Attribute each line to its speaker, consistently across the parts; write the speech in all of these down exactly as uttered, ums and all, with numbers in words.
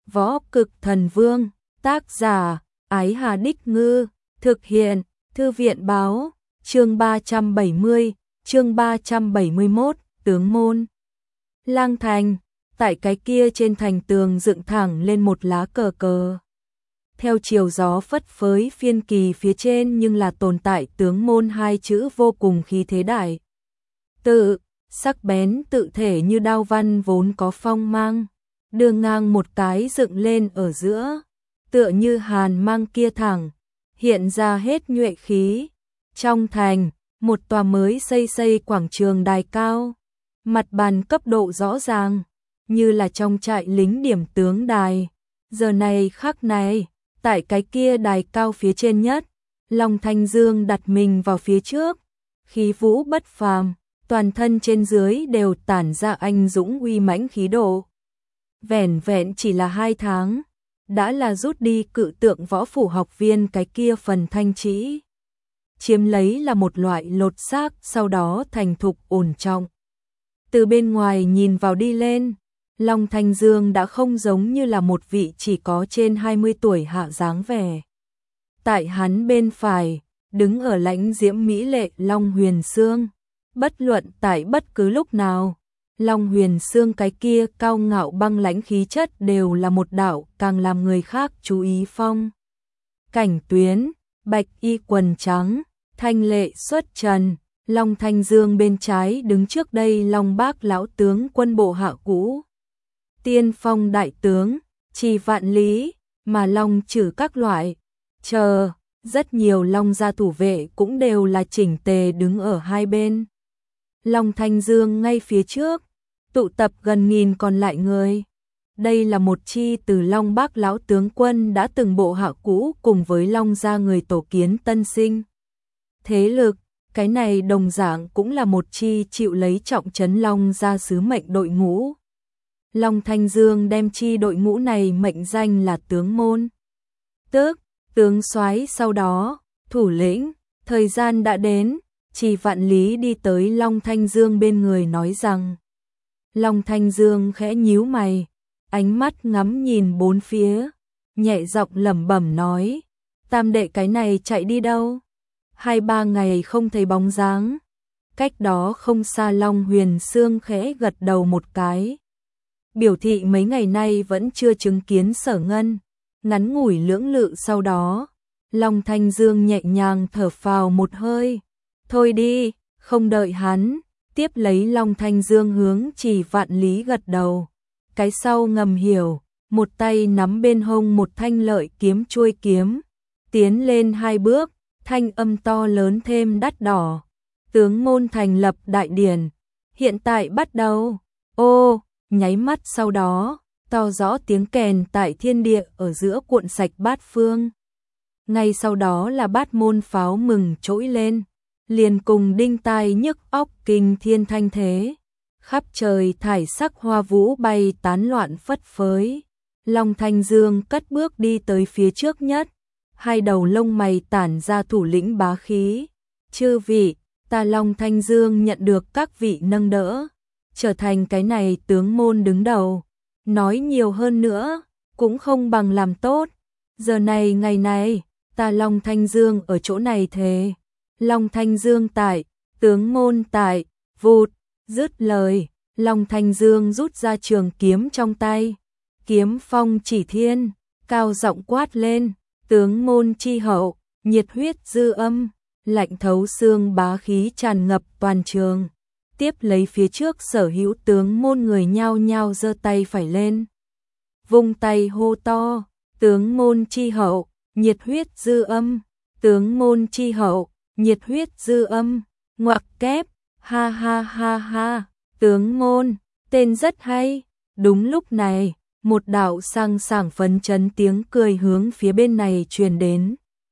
Speaker 1: Võ Cực Thần Vương, tác giả, Ái Hà Đích Ngư, thực hiện, Thư viện Báo, chương ba trăm bảy mươi, chương ba trăm bảy mươi mốt, tướng môn. Lang thành, tại cái kia trên thành tường dựng thẳng lên một lá cờ cờ. Theo chiều gió phất phới phiên kỳ phía trên nhưng là tồn tại tướng môn hai chữ vô cùng khí thế đại. Tự, sắc bén tự thể như đao văn vốn có phong mang, đường ngang một cái dựng lên ở giữa, tựa như hàn mang kia thẳng, hiện ra hết nhuệ khí. Trong thành, một tòa mới xây xây quảng trường đài cao, mặt bàn cấp độ rõ ràng, như là trong trại lính điểm tướng đài. Giờ này khắc này, tại cái kia đài cao phía trên nhất, Long Thanh Dương đặt mình vào phía trước, khí vũ bất phàm, toàn thân trên dưới đều tản ra anh dũng uy mãnh khí độ. Vẻn vẹn chỉ là hai tháng, đã là rút đi cự tượng võ phủ học viên cái kia phần thanh trĩ. Chiếm lấy là một loại lột xác, sau đó thành thục ổn trọng. Từ bên ngoài nhìn vào đi lên, Long Thanh Dương đã không giống như là một vị chỉ có trên hai mươi tuổi hạ dáng vẻ. Tại hắn bên phải, đứng ở lãnh diễm mỹ lệ Long Huyền Sương. Bất luận tại bất cứ lúc nào, Long Huyền Sương cái kia cao ngạo băng lãnh khí chất đều là một đạo càng làm người khác chú ý phong. Cảnh Tuyến, bạch y quần trắng, thanh lệ xuất trần, Long Thanh Dương bên trái đứng trước đây Long Bác lão tướng quân bộ hạ cũ. Tiên phong đại tướng, Trì Vạn Lý, mà Long trừ các loại, chờ, rất nhiều Long gia thủ vệ cũng đều là chỉnh tề đứng ở hai bên. Long Thanh Dương ngay phía trước, tụ tập gần nghìn còn lại người. Đây là một chi từ Long Bác lão tướng quân đã từng bộ hạ cũ cùng với Long gia người tổ kiến tân sinh. Thế lực, cái này đồng dạng cũng là một chi chịu lấy trọng trấn Long gia sứ mệnh đội ngũ. Long Thanh Dương đem chi đội ngũ này mệnh danh là tướng môn. Tước, tướng soái sau đó, thủ lĩnh, thời gian đã đến, Trì Vạn Lý đi tới Long Thanh Dương bên người nói rằng. Long Thanh Dương khẽ nhíu mày, ánh mắt ngắm nhìn bốn phía, nhẹ giọng lẩm bẩm nói, tam đệ cái này chạy đi đâu? Hai ba ngày không thấy bóng dáng. Cách đó không xa Long Huyền Sương khẽ gật đầu một cái. Biểu thị mấy ngày nay vẫn chưa chứng kiến Sở Ngân. Ngắn ngủi lưỡng lự sau đó, Long Thanh Dương nhẹ nhàng thở phào một hơi. Thôi đi, không đợi hắn, tiếp lấy Long Thanh Dương hướng Trì Vạn Lý gật đầu. Cái sau ngầm hiểu, một tay nắm bên hông một thanh lợi kiếm chuôi kiếm, tiến lên hai bước, thanh âm to lớn thêm đắt đỏ. Tướng môn thành lập đại điển, hiện tại bắt đầu. Ô, nháy mắt sau đó, to rõ tiếng kèn tại thiên địa ở giữa cuộn sạch bát phương. Ngay sau đó là bát môn pháo mừng trỗi lên, liền cùng đinh tai nhức óc kinh thiên thanh thế. Khắp trời thải sắc hoa vũ bay tán loạn phất phới. Long Thanh Dương cất bước đi tới phía trước nhất, hai đầu lông mày tản ra thủ lĩnh bá khí. Chư vị, ta Long Thanh Dương nhận được các vị nâng đỡ, trở thành cái này tướng môn đứng đầu. Nói nhiều hơn nữa, cũng không bằng làm tốt. Giờ này ngày này, ta Long Thanh Dương ở chỗ này thề. Long Thanh Dương tại, tướng môn tại, vụt, dứt lời, Long Thanh Dương rút ra trường kiếm trong tay. Kiếm phong chỉ thiên, cao giọng quát lên, tướng môn chi hậu, nhiệt huyết dư âm, lạnh thấu xương bá khí tràn ngập toàn trường. Tiếp lấy phía trước sở hữu tướng môn người nhao nhao giơ tay phải lên. Vung tay hô to, tướng môn chi hậu, nhiệt huyết dư âm, tướng môn chi hậu, nhiệt huyết dư âm, ngoặc kép, ha ha ha ha, tướng môn, tên rất hay. Đúng lúc này, một đạo sang sảng phấn chấn tiếng cười hướng phía bên này truyền đến.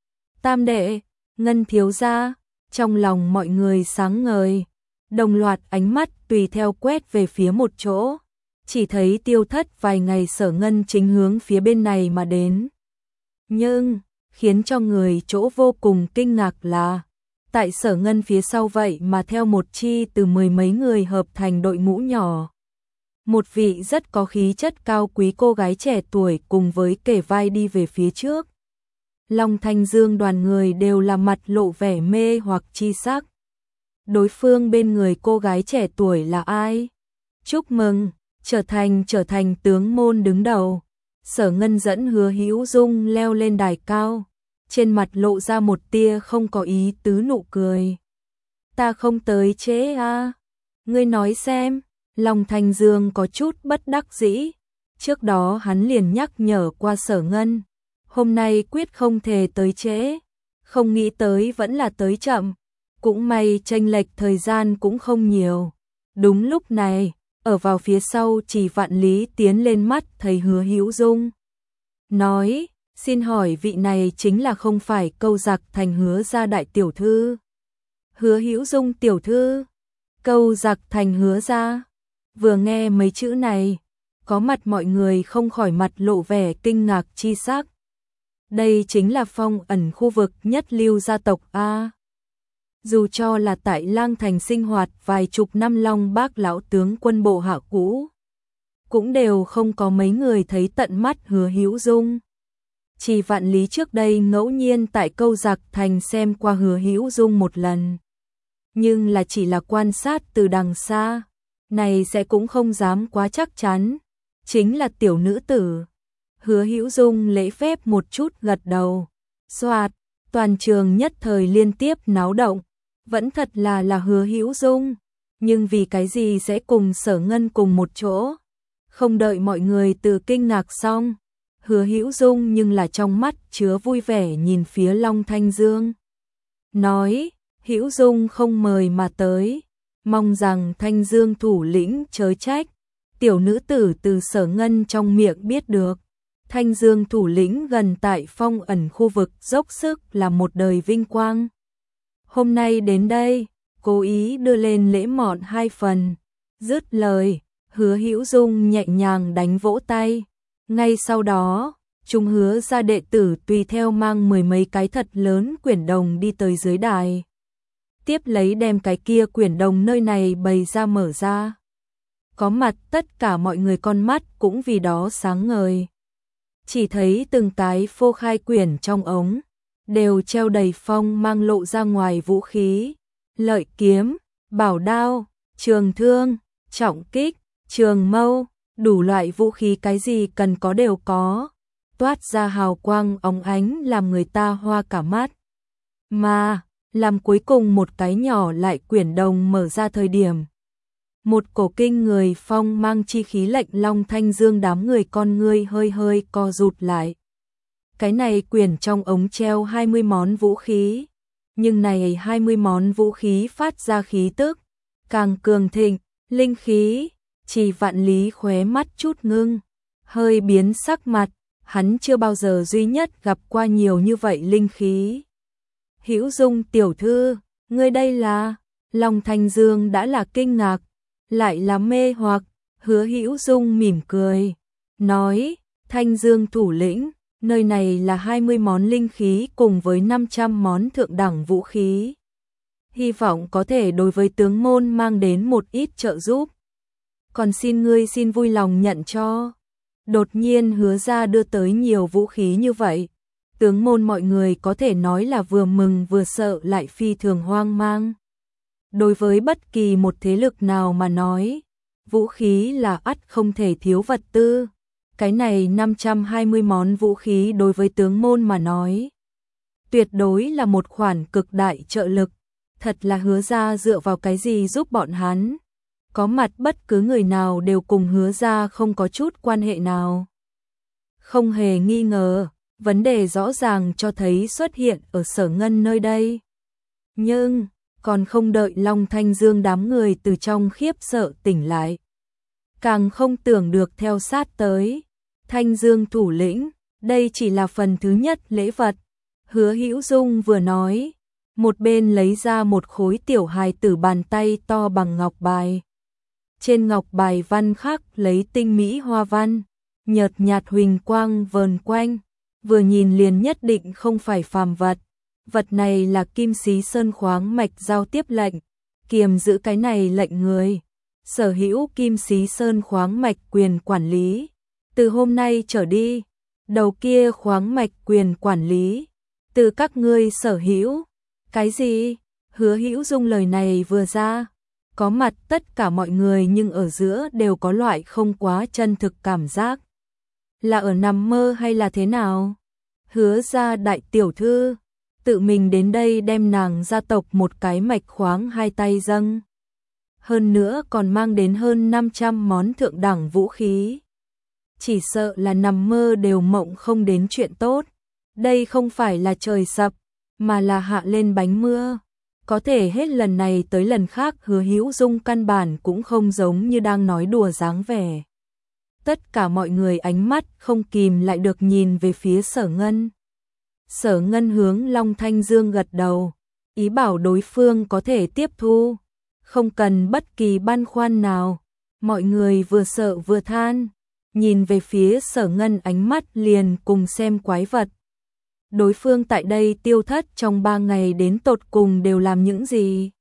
Speaker 1: Tam đệ, Ngân thiếu gia, trong lòng mọi người sáng ngời, đồng loạt ánh mắt tùy theo quét về phía một chỗ, chỉ thấy tiêu thất vài ngày Sở Ngân chính hướng phía bên này mà đến. Nhưng, khiến cho người chỗ vô cùng kinh ngạc là, tại Sở Ngân phía sau vậy mà theo một chi từ mười mấy người hợp thành đội ngũ nhỏ. một vị rất có khí chất cao quý cô gái trẻ tuổi cùng với kề vai đi về phía trước. Long Thanh Dương đoàn người đều là mặt lộ vẻ mê hoặc chi sắc. Đối phương bên người cô gái trẻ tuổi là ai? Chúc mừng, trở thành trở thành tướng môn đứng đầu. Sở Ngân dẫn Hứa Hữu Dung leo lên đài cao, trên mặt lộ ra một tia không có ý tứ nụ cười. Ta không tới trễ à? Ngươi nói xem. Long Thanh Dương có chút bất đắc dĩ. Trước đó hắn liền nhắc nhở qua Sở Ngân, hôm nay quyết không thể tới trễ. Không nghĩ tới vẫn là tới chậm. Cũng may chênh lệch thời gian cũng không nhiều. Đúng lúc này, ở vào phía sau Chỉ Vạn Lý tiến lên mắt thấy Hứa Hữu Dung. Nói, xin hỏi vị này chính là không phải Câu Giặc Thành Hứa gia đại tiểu thư? Hứa Hữu Dung tiểu thư? Câu Giặc Thành Hứa gia? Vừa nghe mấy chữ này, có mặt mọi người không khỏi mặt lộ vẻ kinh ngạc chi sắc. Đây chính là phong ẩn khu vực nhất lưu gia tộc A. Dù cho là tại Lang Thành sinh hoạt vài chục năm Long Bác lão tướng quân bộ hạ cũ, cũng đều không có mấy người thấy tận mắt Hứa Hữu Dung. Chỉ Vạn Lý trước đây ngẫu nhiên tại Câu Giặc Thành xem qua Hứa Hữu Dung một lần, nhưng là chỉ là quan sát từ đằng xa, này sẽ cũng không dám quá chắc chắn, chính là tiểu nữ tử. Hứa Hữu Dung lễ phép một chút gật đầu. Soạt, toàn trường nhất thời liên tiếp náo động, vẫn thật là là Hứa Hữu Dung, nhưng vì cái gì sẽ cùng Sở Ngân cùng một chỗ? Không đợi mọi người từ kinh ngạc xong, Hứa Hữu Dung nhưng là trong mắt chứa vui vẻ nhìn phía Long Thanh Dương. Nói, Hữu Dung không mời mà tới, mong rằng Thanh Dương thủ lĩnh chớ trách. Tiểu nữ tử từ Sở Ngân trong miệng biết được, Thanh Dương thủ lĩnh gần tại phong ẩn khu vực dốc sức là một đời vinh quang. Hôm nay đến đây, cố ý đưa lên lễ mọn hai phần. Dứt lời, Hứa Hữu Dung nhẹ nhàng đánh vỗ tay. Ngay sau đó, chúng Hứa gia đệ tử tùy theo mang mười mấy cái thật lớn quyển đồng đi tới dưới đài. Tiếp lấy đem cái kia quyển đồng nơi này bày ra mở ra. Có mặt tất cả mọi người con mắt cũng vì đó sáng ngời. Chỉ thấy từng cái phô khai quyển trong ống, đều treo đầy phong mang lộ ra ngoài vũ khí, lợi kiếm, bảo đao, trường thương, trọng kích, trường mâu, đủ loại vũ khí cái gì cần có đều có, toát ra hào quang óng ánh làm người ta hoa cả mắt. Mà, làm cuối cùng một cái nhỏ lại quyển đồng mở ra thời điểm, một cổ kinh người phong mang chi khí lệnh Long Thanh Dương đám người con ngươi hơi hơi co rụt lại. Cái này quyển trong ống treo hai mươi món vũ khí, nhưng này hai mươi món vũ khí phát ra khí tức càng cường thịnh, linh khí. Chỉ Vạn Lý khóe mắt chút ngưng, hơi biến sắc mặt, hắn chưa bao giờ duy nhất gặp qua nhiều như vậy linh khí. Hữu Dung tiểu thư, ngươi đây là? Long Thanh Dương đã là kinh ngạc, lại là mê hoặc. Hứa Hữu Dung mỉm cười, nói, Thanh Dương thủ lĩnh, nơi này là hai mươi món linh khí cùng với năm trăm món thượng đẳng vũ khí. Hy vọng có thể đối với tướng môn mang đến một ít trợ giúp. Còn xin ngươi xin vui lòng nhận cho. Đột nhiên Hứa ra đưa tới nhiều vũ khí như vậy. Tướng môn mọi người có thể nói là vừa mừng vừa sợ lại phi thường hoang mang. Đối với bất kỳ một thế lực nào mà nói, vũ khí là ắt không thể thiếu vật tư. Cái này năm trăm hai mươi món vũ khí đối với tướng môn mà nói, tuyệt đối là một khoản cực đại trợ lực. Thật là Hứa ra dựa vào cái gì giúp bọn hắn? Có mặt bất cứ người nào đều cùng Hứa ra không có chút quan hệ nào. Không hề nghi ngờ, vấn đề rõ ràng cho thấy xuất hiện ở Sở Ngân nơi đây. Nhưng, còn không đợi Long Thanh Dương đám người từ trong khiếp sợ tỉnh lại, càng không tưởng được theo sát tới. Thanh Dương thủ lĩnh, đây chỉ là phần thứ nhất lễ vật. Hứa Hữu Dung vừa nói, một bên lấy ra một khối tiểu hài tử bàn tay to bằng ngọc bài. Trên ngọc bài văn khắc lấy tinh mỹ hoa văn, nhợt nhạt huỳnh quang vờn quanh, vừa nhìn liền nhất định không phải phàm vật. Vật này là Kim Xí Sơn khoáng mạch giao tiếp lệnh, kiềm giữ cái này lệnh người. sở hữu Kim Xí Sơn khoáng mạch quyền quản lý. Từ hôm nay trở đi, đầu kia khoáng mạch quyền quản lý từ các ngươi sở hữu. Cái gì? Hứa Hữu Dung lời này vừa ra, có mặt tất cả mọi người nhưng ở giữa đều có loại không quá chân thực cảm giác. Là ở nằm mơ hay là thế nào? Hứa gia đại tiểu thư tự mình đến đây đem nàng gia tộc một cái mạch khoáng hai tay dâng. Hơn nữa còn mang đến hơn năm trăm món thượng đẳng vũ khí. Chỉ sợ là nằm mơ đều mộng không đến chuyện tốt. Đây không phải là trời sập, mà là hạ lên bánh mưa. Có thể hết lần này tới lần khác Hứa Hữu Dung căn bản cũng không giống như đang nói đùa dáng vẻ. Tất cả mọi người ánh mắt không kìm lại được nhìn về phía Sở Ngân. Sở Ngân hướng Long Thanh Dương gật đầu, ý bảo đối phương có thể tiếp thu, không cần bất kỳ băn khoăn nào. Mọi người vừa sợ vừa than, nhìn về phía Sở Ngân ánh mắt liền cùng xem quái vật. Đối phương tại đây tiêu thất trong ba ngày đến tột cùng đều làm những gì?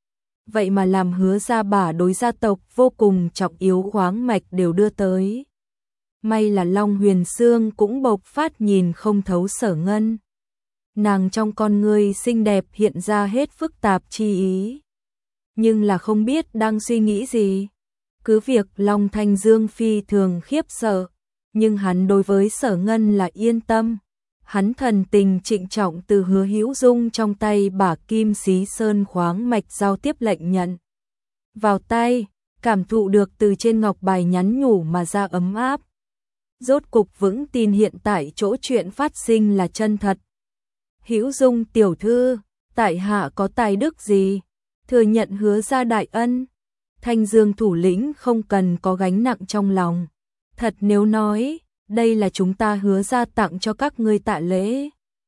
Speaker 1: Vậy mà làm Hứa gia bả đối gia tộc vô cùng trọng yếu khoáng mạch đều đưa tới. May là Long Huyền Sương cũng bộc phát nhìn không thấu Sở Ngân. Nàng trong con ngươi xinh đẹp hiện ra hết phức tạp chi ý. Nhưng là không biết đang suy nghĩ gì. Cứ việc Long Thanh Dương phi thường khiếp sợ, nhưng hắn đối với Sở Ngân là yên tâm. Hắn thần tình trịnh trọng từ Hứa Hữu Dung trong tay bả Kim Xí Sơn khoáng mạch giao tiếp lệnh nhận. Vào tay, cảm thụ được từ trên ngọc bài nhắn nhủ mà ra ấm áp. Rốt cục vững tin hiện tại chỗ chuyện phát sinh là chân thật. Hữu Dung tiểu thư, tại hạ có tài đức gì? Thừa nhận Hứa gia đại ân. Thanh Dương thủ lĩnh không cần có gánh nặng trong lòng. Thật nếu nói, đây là chúng ta Hứa gia tặng cho các ngươi tạ lễ.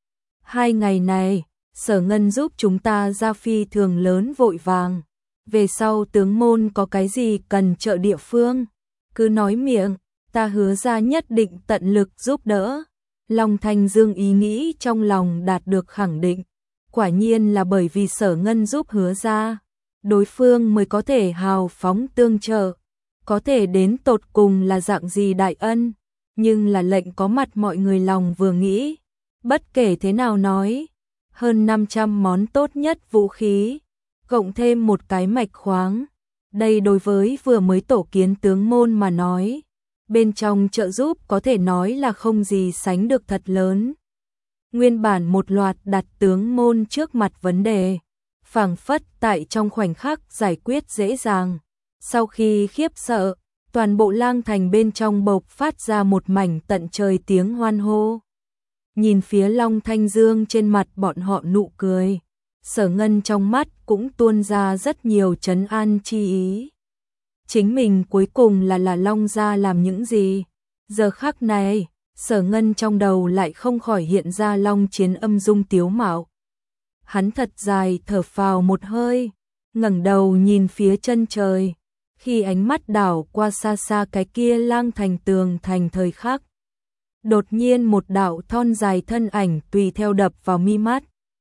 Speaker 1: Hai ngày này, Sở Ngân giúp chúng ta ra phi thường lớn vội vàng. Về sau tướng môn có cái gì cần trợ địa phương, cứ nói miệng, ta Hứa gia nhất định tận lực giúp đỡ. Long Thanh Dương ý nghĩ trong lòng đạt được khẳng định. Quả nhiên là bởi vì Sở Ngân giúp Hứa gia, đối phương mới có thể hào phóng tương trợ. Có thể đến tột cùng là dạng gì đại ân, nhưng là lệnh có mặt mọi người lòng vừa nghĩ. Bất kể thế nào nói, hơn năm trăm món tốt nhất vũ khí, cộng thêm một cái mạch khoáng. Đây đối với vừa mới tổ kiến tướng môn mà nói, bên trong trợ giúp có thể nói là không gì sánh được thật lớn. Nguyên bản một loạt đặt tướng môn trước mặt vấn đề, phảng phất tại trong khoảnh khắc giải quyết dễ dàng. Sau khi khiếp sợ, toàn bộ lang thành bên trong bộc phát ra một mảnh tận trời tiếng hoan hô. Nhìn phía Long Thanh Dương trên mặt bọn họ nụ cười, Sở Ngân trong mắt cũng tuôn ra rất nhiều trấn an chi ý. Chính mình cuối cùng là là Long gia làm những gì? Giờ khắc này, Sở Ngân trong đầu lại không khỏi hiện ra Long Chiến âm dung tiếu mạo. Hắn thật dài thở phào một hơi, ngẩng đầu nhìn phía chân trời. Khi ánh mắt đảo qua xa xa cái kia lang thành tường thành thời khắc, đột nhiên một đạo thon dài thân ảnh tùy theo đập vào mi mắt.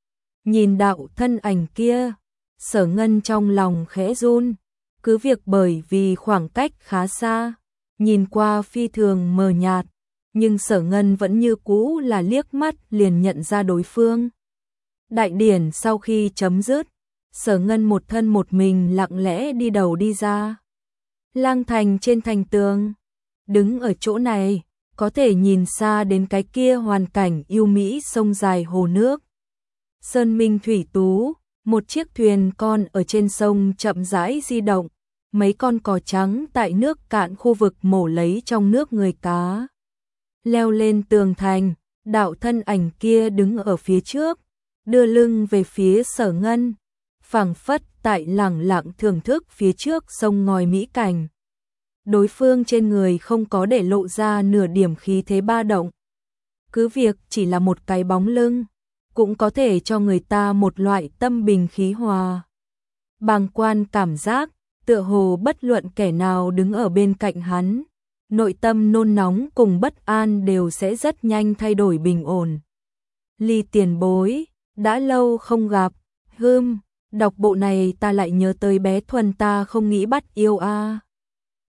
Speaker 1: Nhìn đạo thân ảnh kia, Sở Ngân trong lòng khẽ run. Cứ việc bởi vì khoảng cách khá xa, nhìn qua phi thường mờ nhạt, nhưng Sở Ngân vẫn như cũ là liếc mắt liền nhận ra đối phương. Đại điển sau khi chấm dứt, Sở Ngân một thân một mình lặng lẽ đi đầu đi ra. Lang thành trên thành tường, đứng ở chỗ này, có thể nhìn xa đến cái kia hoàn cảnh yêu mỹ sông dài hồ nước. Sơn minh thủy tú, một chiếc thuyền con ở trên sông chậm rãi di động, mấy con cò trắng tại nước cạn khu vực mổ lấy trong nước người cá. Leo lên tường thành, đạo thân ảnh kia đứng ở phía trước, đưa lưng về phía Sở Ngân, phảng phất tại lẳng lặng thưởng thức phía trước sông ngòi mỹ cảnh. Đối phương trên người không có để lộ ra nửa điểm khí thế ba động. Cứ việc chỉ là một cái bóng lưng, cũng có thể cho người ta một loại tâm bình khí hòa. Bàng quan cảm giác, tựa hồ bất luận kẻ nào đứng ở bên cạnh hắn, nội tâm nôn nóng cùng bất an đều sẽ rất nhanh thay đổi bình ổn. Ly tiền bối, đã lâu không gặp, hưm, Đọc bộ này ta lại nhớ tới bé Thuần ta không nghĩ bắt yêu a.